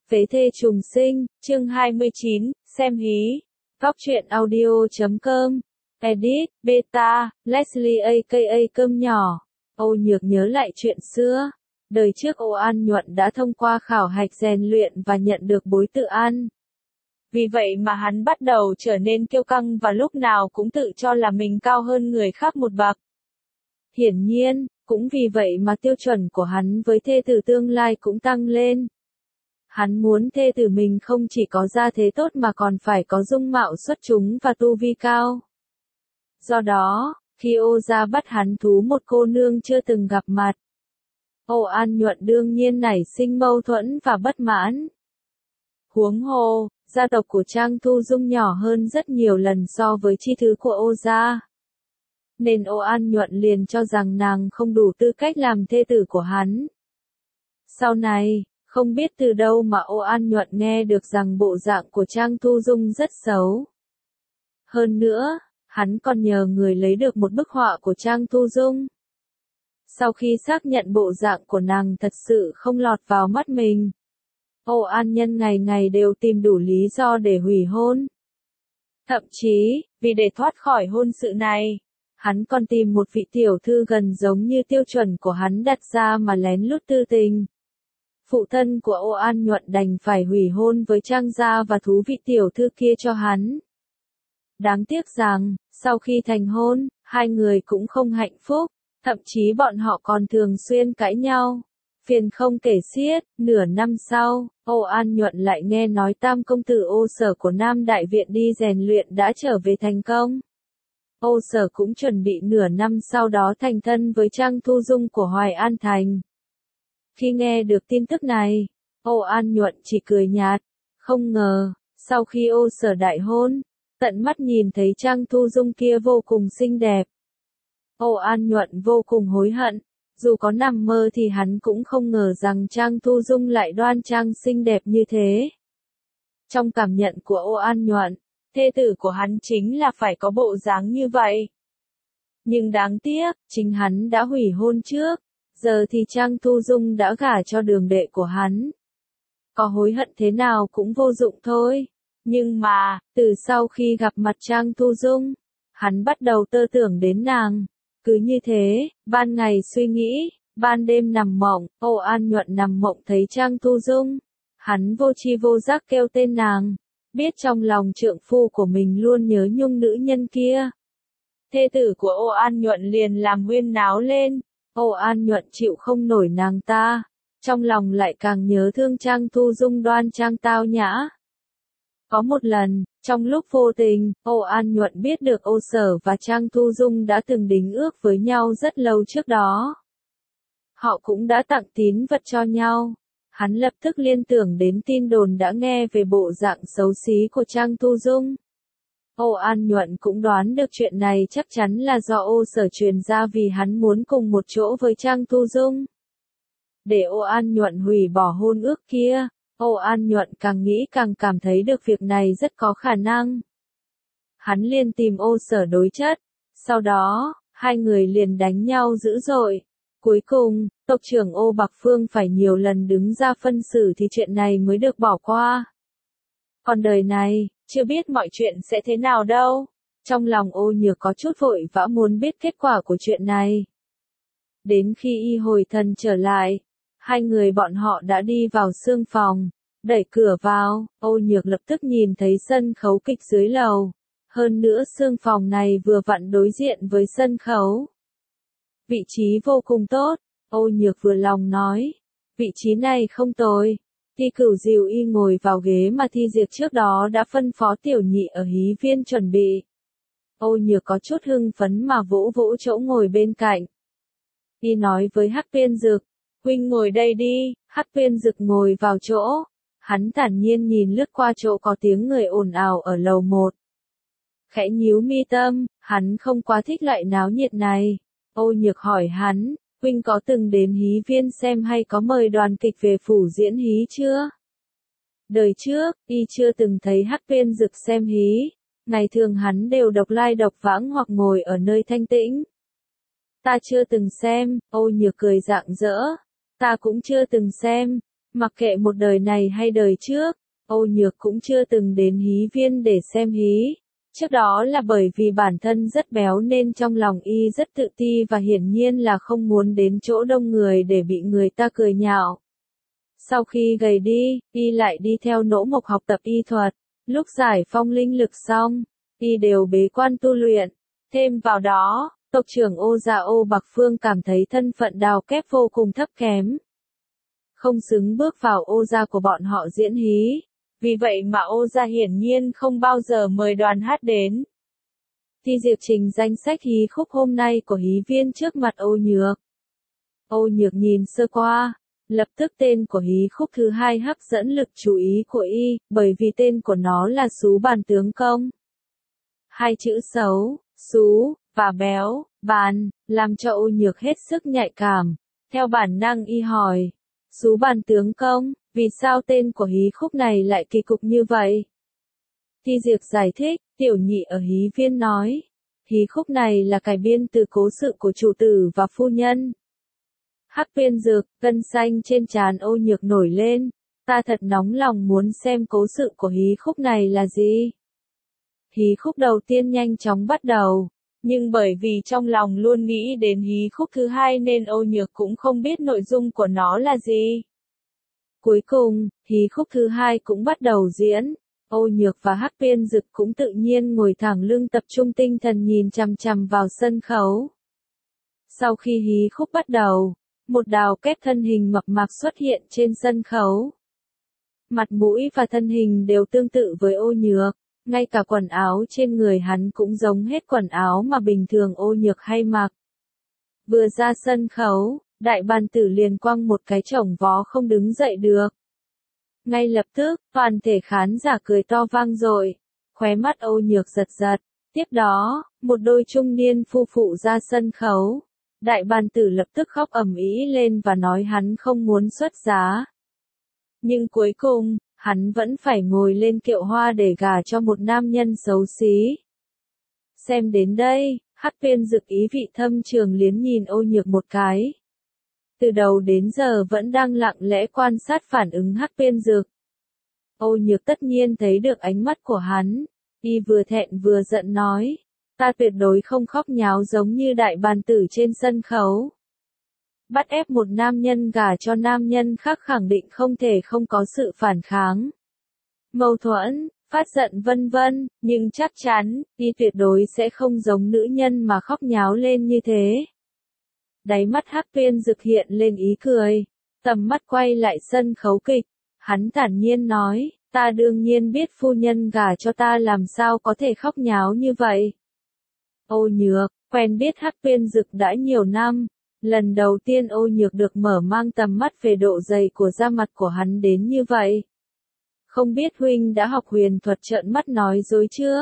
Phế thê trùng sinh, chương 29, xem hí. Góc truyện audio.com. Edit, Beta, Leslie aka Cơm Nhỏ. Âu Nhược nhớ lại chuyện xưa. Đời trước Âu An Nhuận đã thông qua khảo hạch rèn luyện và nhận được bối tự an. Vì vậy mà hắn bắt đầu trở nên kiêu căng và lúc nào cũng tự cho là mình cao hơn người khác một bậc. Hiển nhiên, cũng vì vậy mà tiêu chuẩn của hắn với thê tử tương lai cũng tăng lên. Hắn muốn thê tử mình không chỉ có gia thế tốt mà còn phải có dung mạo xuất chúng và tu vi cao. Do đó, khi Âu gia bắt hắn thú một cô nương chưa từng gặp mặt, Âu An Nhuận đương nhiên nảy sinh mâu thuẫn và bất mãn. Huống hồ, gia tộc của Trang Thu Dung nhỏ hơn rất nhiều lần so với chi thứ của Âu gia. Nên Âu An Nhuận liền cho rằng nàng không đủ tư cách làm thê tử của hắn. Sau này, không biết từ đâu mà Âu An Nhuận nghe được rằng bộ dạng của Trang Thu Dung rất xấu. Hơn nữa, hắn còn nhờ người lấy được một bức họa của Trang Thu Dung. Sau khi xác nhận bộ dạng của nàng thật sự không lọt vào mắt mình, Âu An Nhân ngày ngày đều tìm đủ lý do để hủy hôn. Thậm chí, vì để thoát khỏi hôn sự này, hắn còn tìm một vị tiểu thư gần giống như tiêu chuẩn của hắn đặt ra mà lén lút tư tình. Phụ thân của Âu An Nhuận đành phải hủy hôn với Trang gia và thú vị tiểu thư kia cho hắn. Đáng tiếc rằng, sau khi thành hôn, hai người cũng không hạnh phúc, thậm chí bọn họ còn thường xuyên cãi nhau. Phiền không kể xiết, nửa năm sau, Âu An Nhuận lại nghe nói tam công tử Âu Sở của Nam Đại Viện đi rèn luyện đã trở về thành công. Âu Sở cũng chuẩn bị nửa năm sau đó thành thân với Trang Thu Dung của Hoài An Thành. Khi nghe được tin tức này, Âu An Nhuận chỉ cười nhạt, không ngờ, sau khi Âu Sở đại hôn, tận mắt nhìn thấy Trang Thu Dung kia vô cùng xinh đẹp. Âu An Nhuận vô cùng hối hận, dù có nằm mơ thì hắn cũng không ngờ rằng Trang Thu Dung lại đoan trang xinh đẹp như thế. Trong cảm nhận của Âu An Nhuận, thê tử của hắn chính là phải có bộ dáng như vậy. Nhưng đáng tiếc, chính hắn đã hủy hôn trước, giờ thì Trang Thu Dung đã gả cho đường đệ của hắn. Có hối hận thế nào cũng vô dụng thôi. Nhưng mà, từ sau khi gặp mặt Trang Thu Dung, hắn bắt đầu tơ tưởng đến nàng. Cứ như thế, ban ngày suy nghĩ, ban đêm nằm mộng, Âu An Nhuận nằm mộng thấy Trang Thu Dung. Hắn vô tri vô giác kêu tên nàng, biết trong lòng trượng phu của mình luôn nhớ nhung nữ nhân kia. Thê tử của Âu An Nhuận liền làm huyên náo lên, Âu An Nhuận chịu không nổi nàng ta, trong lòng lại càng nhớ thương Trang Thu Dung đoan trang tao nhã. Có một lần, trong lúc vô tình, Âu An Nhuận biết được Âu Sở và Trang Thu Dung đã từng đính ước với nhau rất lâu trước đó. Họ cũng đã tặng tín vật cho nhau. Hắn lập tức liên tưởng đến tin đồn đã nghe về bộ dạng xấu xí của Trang Thu Dung. Âu An Nhuận cũng đoán được chuyện này chắc chắn là do Âu Sở truyền ra vì hắn muốn cùng một chỗ với Trang Thu Dung. Để Âu An Nhuận hủy bỏ hôn ước kia, Âu An Nhuận càng nghĩ càng cảm thấy được việc này rất có khả năng. Hắn liền tìm Âu Sở đối chất, sau đó, hai người liền đánh nhau dữ dội. Cuối cùng, tộc trưởng Âu Bạc Phương phải nhiều lần đứng ra phân xử thì chuyện này mới được bỏ qua. Còn đời này, chưa biết mọi chuyện sẽ thế nào đâu. Trong lòng Âu Nhược có chút vội vã muốn biết kết quả của chuyện này. Đến khi y hồi thần trở lại, hai người bọn họ đã đi vào xương phòng, đẩy cửa vào, Âu Nhược lập tức nhìn thấy sân khấu kịch dưới lầu. Hơn nữa xương phòng này vừa vặn đối diện với sân khấu. Vị trí vô cùng tốt, Âu Nhược vừa lòng nói. Vị trí này không tồi. Thi Cửu dìu y ngồi vào ghế mà Thi Diệp trước đó đã phân phó tiểu nhị ở hí viên chuẩn bị. Âu Nhược có chút hưng phấn mà vỗ vỗ chỗ ngồi bên cạnh. Y nói với Hắc Viên Dực, huynh ngồi đây đi. Hắc Viên Dực ngồi vào chỗ. Hắn thản nhiên nhìn lướt qua chỗ có tiếng người ồn ào ở lầu 1. Khẽ nhíu mi tâm, hắn không quá thích loại náo nhiệt này. Âu Nhược hỏi hắn, huynh có từng đến hí viên xem hay có mời đoàn kịch về phủ diễn hí chưa? Đời trước, y chưa từng thấy Hắc Viên Dực xem hí. Ngày thường hắn đều độc lai độc vãng hoặc ngồi ở nơi thanh tĩnh. Ta chưa từng xem, Âu Nhược cười rạng rỡ. Ta cũng chưa từng xem. Mặc kệ một đời này hay đời trước, Âu Nhược cũng chưa từng đến hí viên để xem hí. Trước đó là bởi vì bản thân rất béo nên trong lòng y rất tự ti và hiển nhiên là không muốn đến chỗ đông người để bị người ta cười nhạo. Sau khi gầy đi, y lại đi theo Nỗ Mộc học tập y thuật. Lúc giải phong linh lực xong, y đều bế quan tu luyện. Thêm vào đó, tộc trưởng Ô Gia Ô Bạc Phương cảm thấy thân phận Đào Kép vô cùng thấp kém. Không xứng bước vào Ô Gia của bọn họ diễn hí. Vì vậy mà Ô Gia hiển nhiên không bao giờ mời đoàn hát đến. Thi Diệp trình danh sách hí khúc hôm nay của hí viên trước mặt Âu Nhược. Âu Nhược nhìn sơ qua, lập tức tên của hí khúc thứ hai hấp dẫn lực chú ý của y, bởi vì tên của nó là Sú Bàn Tướng Công. Hai chữ xấu, Sú, và béo, Bàn, làm cho Âu Nhược hết sức nhạy cảm. Theo bản năng y hỏi, Sú Bàn Tướng Công, vì sao tên của hí khúc này lại kỳ cục như vậy? Thi Diệp giải thích, tiểu nhị ở hí viên nói, hí khúc này là cải biên từ cố sự của chủ tử và phu nhân. Hắc Viên Dược, gân xanh trên trán Âu Nhược nổi lên, ta thật nóng lòng muốn xem cố sự của hí khúc này là gì. Hí khúc đầu tiên nhanh chóng bắt đầu, nhưng bởi vì trong lòng luôn nghĩ đến hí khúc thứ hai nên Âu Nhược cũng không biết nội dung của nó là gì. Cuối cùng, hí khúc thứ hai cũng bắt đầu diễn. Âu Nhược và Hắc Viên Dực cũng tự nhiên ngồi thẳng lưng tập trung tinh thần nhìn chằm chằm vào sân khấu. Sau khi hí khúc bắt đầu, một Đào Kép thân hình mập mạp xuất hiện trên sân khấu. Mặt mũi và thân hình đều tương tự với Âu Nhược, ngay cả quần áo trên người hắn cũng giống hết quần áo mà bình thường Âu Nhược hay mặc. Vừa ra sân khấu, đại bàn tử liền quăng một cái chổng vó không đứng dậy được. Ngay lập tức, toàn thể khán giả cười to vang dội, khóe mắt Âu Nhược giật giật. Tiếp đó, một đôi trung niên phu phụ ra sân khấu. Đại bàn tử lập tức khóc ầm ĩ lên và nói hắn không muốn xuất giá. Nhưng cuối cùng, hắn vẫn phải ngồi lên kiệu hoa để gả cho một nam nhân xấu xí. Xem đến đây, Hắc Viên Dực ý vị thâm trường liếc nhìn Âu Nhược một cái. Từ đầu đến giờ vẫn đang lặng lẽ quan sát phản ứng Hắc Viên Dực. Âu Nhược tất nhiên thấy được ánh mắt của hắn, y vừa thẹn vừa giận nói, ta tuyệt đối không khóc nháo giống như đại bàn tử trên sân khấu. Bắt ép một nam nhân gả cho nam nhân khác khẳng định không thể không có sự phản kháng, mâu thuẫn, phát giận vân vân, nhưng chắc chắn, y tuyệt đối sẽ không giống nữ nhân mà khóc nháo lên như thế. Đáy mắt Hắc Viên Dực hiện lên ý cười, tầm mắt quay lại sân khấu kịch, hắn thản nhiên nói, ta đương nhiên biết phu nhân gả cho ta làm sao có thể khóc nháo như vậy. Âu Nhược, quen biết Hắc Viên Dực đã nhiều năm, lần đầu tiên Âu Nhược được mở mang tầm mắt về độ dày của da mặt của hắn đến như vậy. Không biết huynh đã học huyền thuật trợn mắt nói dối chưa?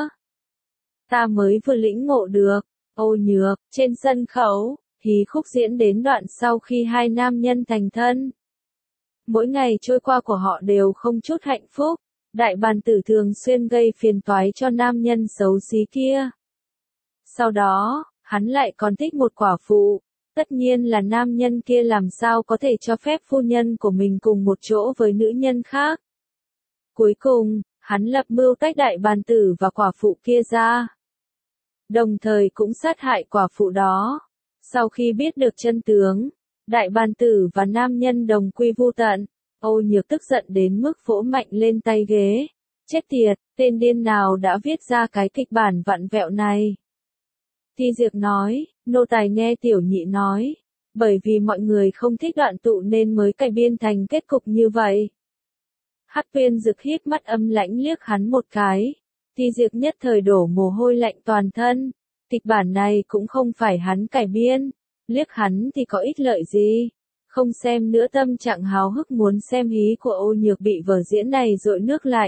Ta mới vừa lĩnh ngộ được. Âu Nhược, trên sân khấu, hí khúc diễn đến đoạn sau khi hai nam nhân thành thân. Mỗi ngày trôi qua của họ đều không chút hạnh phúc, đại bàn tử thường xuyên gây phiền toái cho nam nhân xấu xí kia. Sau đó, hắn lại còn thích một quả phụ, tất nhiên là nam nhân kia làm sao có thể cho phép phu nhân của mình cùng một chỗ với nữ nhân khác. Cuối cùng, hắn lập mưu tách đại bàn tử và quả phụ kia ra. Đồng thời cũng sát hại quả phụ đó. Sau khi biết được chân tướng, đại bàn tử và nam nhân đồng quy vu tận, Âu Nhược tức giận đến mức vỗ mạnh lên tay ghế. Chết tiệt, tên điên nào đã viết ra cái kịch bản vặn vẹo này. Thi Diệp nói, nô tài nghe tiểu nhị nói, bởi vì mọi người không thích đoạn tụ nên mới cải biên thành kết cục như vậy. Hắc Viên Dực híp mắt âm lãnh liếc hắn một cái. Thi Diệp nhất thời đổ mồ hôi lạnh toàn thân. Kịch bản này cũng không phải hắn cải biên. Liếc hắn thì có ích lợi gì. Không xem nữa tâm trạng háo hức muốn xem hí của Âu Nhược bị vở diễn này dội nước lạnh.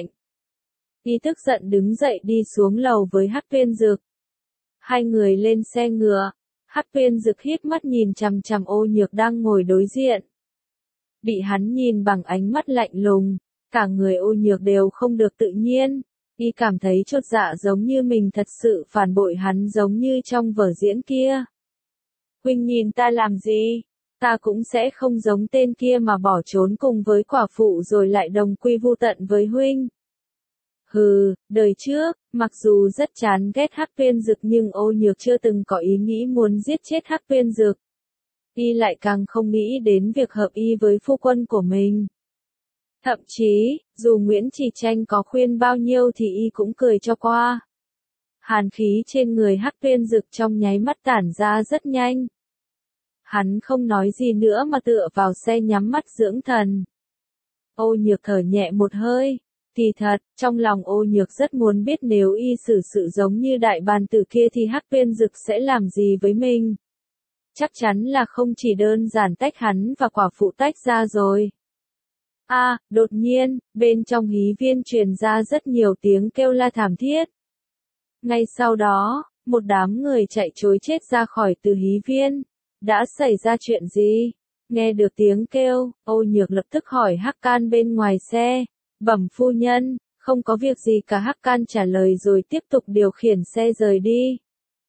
Y tức giận đứng dậy đi xuống lầu với Hắc Viên Dực. Hai người lên xe ngựa. Hắc Viên Dực híp mắt nhìn chằm chằm Âu Nhược đang ngồi đối diện. Bị hắn nhìn bằng ánh mắt lạnh lùng. Cả người Âu Nhược đều không được tự nhiên, y cảm thấy chột dạ giống như mình thật sự phản bội hắn giống như trong vở diễn kia. Huynh nhìn ta làm gì? Ta cũng sẽ không giống tên kia mà bỏ trốn cùng với quả phụ rồi lại đồng quy vu tận với huynh. Hừ, đời trước, mặc dù rất chán ghét Hắc Tuyên Dực nhưng Ô Nhược chưa từng có ý nghĩ muốn giết chết Hắc Tuyên Dực. Y lại càng không nghĩ đến việc hợp y với phu quân của mình. Thậm chí, dù Nguyễn Chỉ Tranh có khuyên bao nhiêu thì y cũng cười cho qua. Hàn khí trên người Hắc Tuyên Dực trong nháy mắt tản ra rất nhanh. Hắn không nói gì nữa mà tựa vào xe nhắm mắt dưỡng thần. Ô Nhược thở nhẹ một hơi. Kỳ thật, trong lòng Ô Nhược rất muốn biết nếu y xử sự giống như đại bàn tử kia thì Hắc Tuyên Dực sẽ làm gì với mình. Chắc chắn là không chỉ đơn giản tách hắn và quả phụ tách ra rồi. Đột nhiên, bên trong hí viên truyền ra rất nhiều tiếng kêu la thảm thiết. Ngay sau đó, một đám người chạy trối chết ra khỏi từ hí viên. Đã xảy ra chuyện gì? Nghe được tiếng kêu, Ô Nhược lập tức hỏi Hắc Can bên ngoài xe. Bẩm phu nhân, không có việc gì cả, Hắc Can trả lời rồi tiếp tục điều khiển xe rời đi.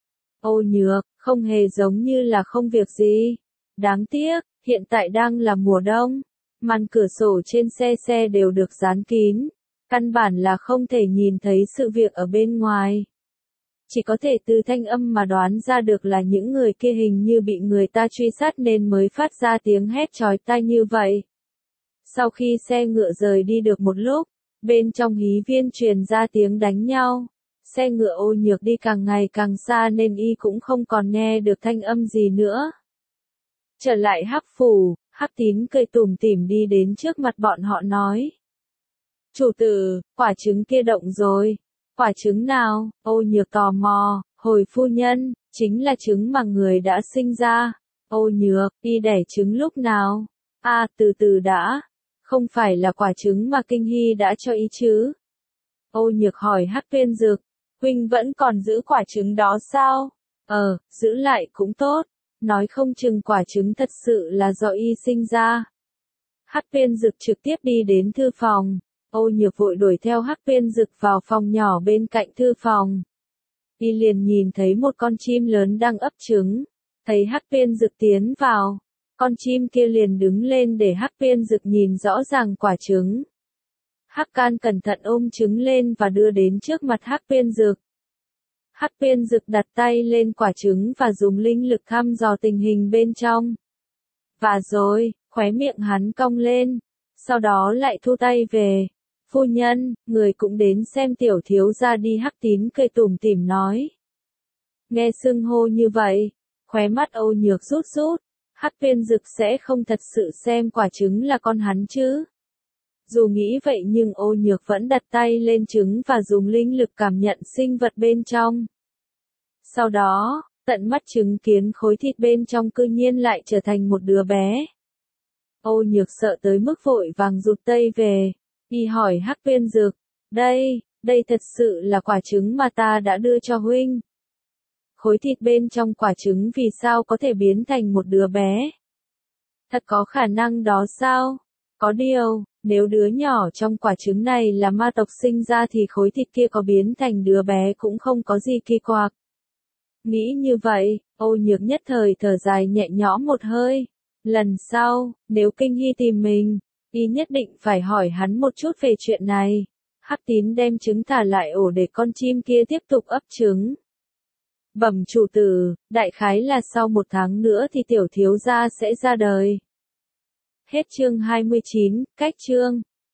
Ô Nhược, không hề giống như là không việc gì. Đáng tiếc, hiện tại đang là mùa đông. Màn cửa sổ trên xe đều được dán kín. Căn bản là không thể nhìn thấy sự việc ở bên ngoài. Chỉ có thể từ thanh âm mà đoán ra được là những người kia hình như bị người ta truy sát nên mới phát ra tiếng hét chói tai như vậy. Sau khi xe ngựa rời đi được một lúc, bên trong hí viên truyền ra tiếng đánh nhau. Xe ngựa Ô Nhược đi càng ngày càng xa nên y cũng không còn nghe được thanh âm gì nữa. Trở lại Hắc phủ, Hắc Tín cười tủm tỉm đi đến trước mặt bọn họ nói. Chủ tử, quả trứng kia động rồi. Quả trứng nào? Ô Nhược tò mò, hồi phu nhân, chính là trứng mà người đã sinh ra. Ô Nhược, y đẻ trứng lúc nào? Từ từ đã. Không phải là quả trứng mà Kinh Hy đã cho y chứ? Ô Nhược hỏi Hắc Tuyên Dực, huynh vẫn còn giữ quả trứng đó sao? Giữ lại cũng tốt. Nói không chừng quả trứng thật sự là do y sinh ra. Hắc Tuyên Dực trực tiếp đi đến thư phòng. Ô Nhược vội đuổi theo Hắc Tuyên Dực vào phòng nhỏ bên cạnh thư phòng. Y liền nhìn thấy một con chim lớn đang ấp trứng. Thấy Hắc Tuyên Dực tiến vào, con chim kia liền đứng lên để Hắc Tuyên Dực nhìn rõ ràng quả trứng. Hắc Can cẩn thận ôm trứng lên và đưa đến trước mặt Hắc Tuyên Dực. Hắc Tuyên Dực đặt tay lên quả trứng và dùng linh lực thăm dò tình hình bên trong. Và rồi, khóe miệng hắn cong lên, sau đó lại thu tay về. Phu nhân, người cũng đến xem tiểu thiếu gia đi, Hắc Tín cười tủm tỉm nói. Nghe xưng hô như vậy, khóe mắt Ô Nhược rút rút. Hắc Tuyên Dực sẽ không thật sự xem quả trứng là con hắn chứ. Dù nghĩ vậy nhưng Ô Nhược vẫn đặt tay lên trứng và dùng linh lực cảm nhận sinh vật bên trong. Sau đó, tận mắt chứng kiến khối thịt bên trong cư nhiên lại trở thành một đứa bé. Ô Nhược sợ tới mức vội vàng rụt tay về. Y hỏi Hắc Tuyên Dực, đây thật sự là quả trứng mà ta đã đưa cho huynh. Khối thịt bên trong quả trứng vì sao có thể biến thành một đứa bé? Thật có khả năng đó sao? Có điều, nếu đứa nhỏ trong quả trứng này là ma tộc sinh ra thì khối thịt kia có biến thành đứa bé cũng không có gì kỳ quặc. Nghĩ như vậy, Ô Nhược nhất thời thở dài nhẹ nhõm một hơi. Lần sau, nếu Kinh Hy tìm mình, y nhất định phải hỏi hắn một chút về chuyện này. Hắc Tín đem trứng thả lại ổ để con chim kia tiếp tục ấp trứng. Bẩm chủ tử, đại khái là sau 1 tháng nữa thì tiểu thiếu gia sẽ ra đời. Hết chương 29, cách chương.